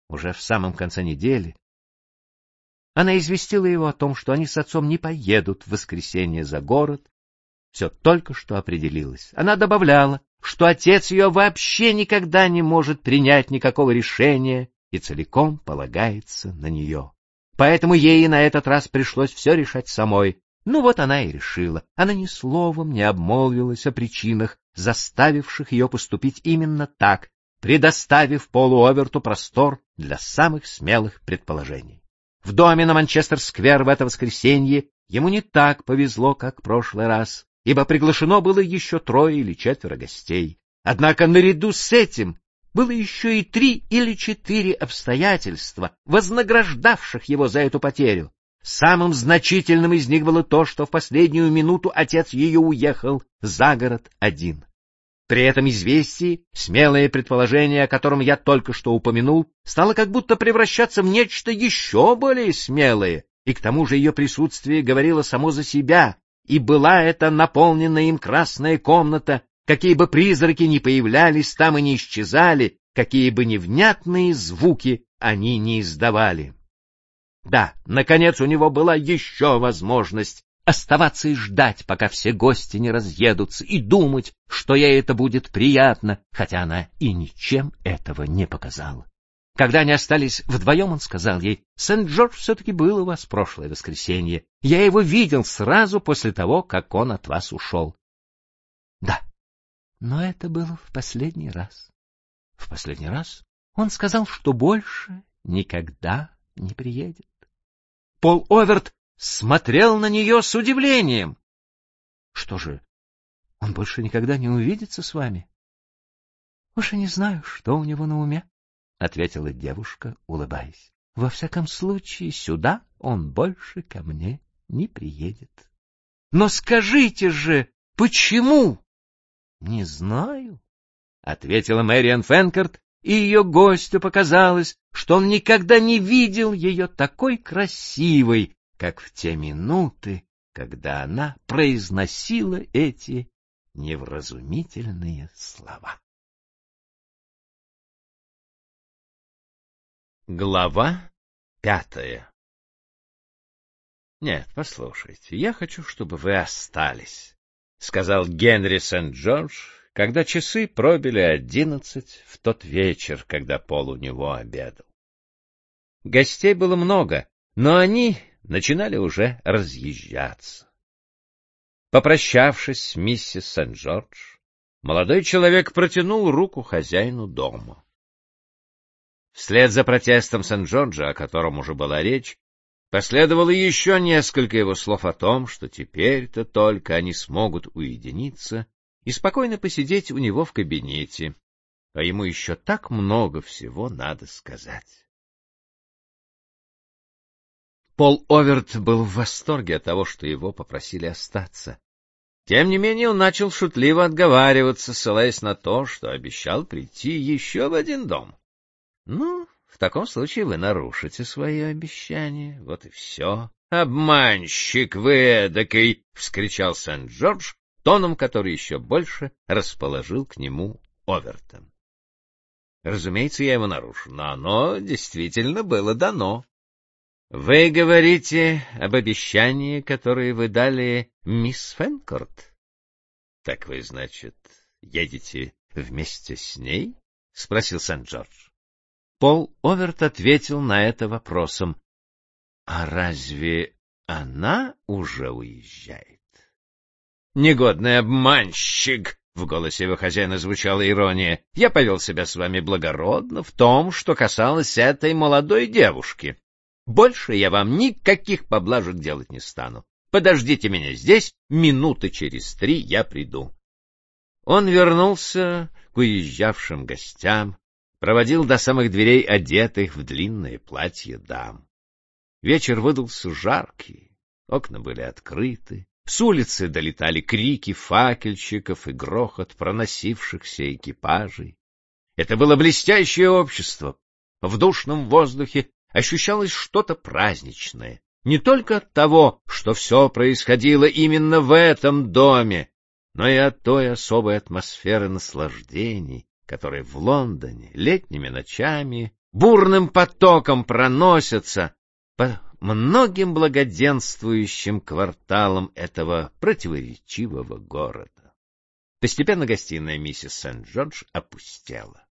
уже в самом конце недели, она известила его о том, что они с отцом не поедут в воскресенье за город. Все только что определилось. Она добавляла, что отец ее вообще никогда не может принять никакого решения и целиком полагается на нее. Поэтому ей на этот раз пришлось все решать самой. Ну вот она и решила. Она ни словом не обмолвилась о причинах, заставивших ее поступить именно так, предоставив Полу Оверту простор для самых смелых предположений. В доме на Манчестер-сквер в это воскресенье ему не так повезло, как в прошлый раз, ибо приглашено было еще 3 или 4 гостей. Однако наряду с этим было еще и 3 или 4 обстоятельства, вознаграждавших его за эту потерю. Самым значительным из них было то, что в последнюю минуту отец ее уехал за город один. При этом известии смелое предположение, о котором я только что упомянул, стало как будто превращаться в нечто еще более смелое, и к тому же ее присутствие говорило само за себя, и была это наполненная им красная комната, какие бы призраки ни появлялись там и не исчезали, какие бы невнятные звуки они не издавали. Да, наконец у него была еще возможность оставаться и ждать, пока все гости не разъедутся, и думать, что ей это будет приятно, хотя она и ничем этого не показала. Когда они остались вдвоем, он сказал ей: «Сент-Джордж все-таки был у вас в прошлое воскресенье. Я его видел сразу после того, как он от вас ушел». «Да, но это было в последний раз». «В последний раз?» Он сказал, что больше никогда не приедет. Пол Оверт смотрел на нее с удивлением. — Что же, он больше никогда не увидится с вами? — Уж и не знаю, что у него на уме, — ответила девушка, улыбаясь. — Во всяком случае, сюда он больше ко мне не приедет. — Но скажите же, почему? — Не знаю, — ответила Мэриан Фенкарт, и ее гостю показалось, что он никогда не видел ее такой красивой, как в те минуты, когда она произносила эти невразумительные слова. Глава 5. «Нет, послушайте, я хочу, чтобы вы остались», — сказал Генри Сент-Джордж, когда часы пробили 11 в тот вечер, когда Пол у него обедал. Гостей было много, но они начинали уже разъезжаться. Попрощавшись с миссис Сент-Джордж, молодой человек протянул руку хозяину дома. Вслед за протестом Сент-Джорджа, о котором уже была речь, последовало еще несколько его слов о том, что теперь-то только они смогут уединиться и спокойно посидеть у него в кабинете, а ему еще так много всего надо сказать. Пол Оверт был в восторге от того, что его попросили остаться. Тем не менее он начал шутливо отговариваться, ссылаясь на то, что обещал прийти еще в один дом. — Ну, в таком случае вы нарушите свои обещания, вот и все. — Обманщик вы эдакой! — вскричал Сент-Джордж, тоном, который еще больше расположил к нему Оверта. — Разумеется, я его нарушу, но оно действительно было дано. — Вы говорите об обещании, которое вы дали мисс Фенкарт? — Так вы, значит, едете вместе с ней? — спросил Сент-Джордж. Пол Оверт ответил на это вопросом. — А разве она уже уезжает? — Негодный обманщик! — в голосе его хозяина звучала ирония. — Я повел себя с вами благородно в том, что касалось этой молодой девушки. Больше я вам никаких поблажек делать не стану. Подождите меня здесь, минуты через 3 я приду. Он вернулся к уезжавшим гостям, проводил до самых дверей одетых в длинное платье дам. Вечер выдался жаркий, окна были открыты, с улицы долетали крики факельщиков и грохот проносившихся экипажей. Это было блестящее общество. В душном воздухе ощущалось что-то праздничное, не только от того, что все происходило именно в этом доме, но и от той особой атмосферы наслаждений, которая в Лондоне летними ночами бурным потоком проносятся по многим благоденствующим кварталам этого противоречивого города. Постепенно гостиная миссис Сент-Джордж опустела.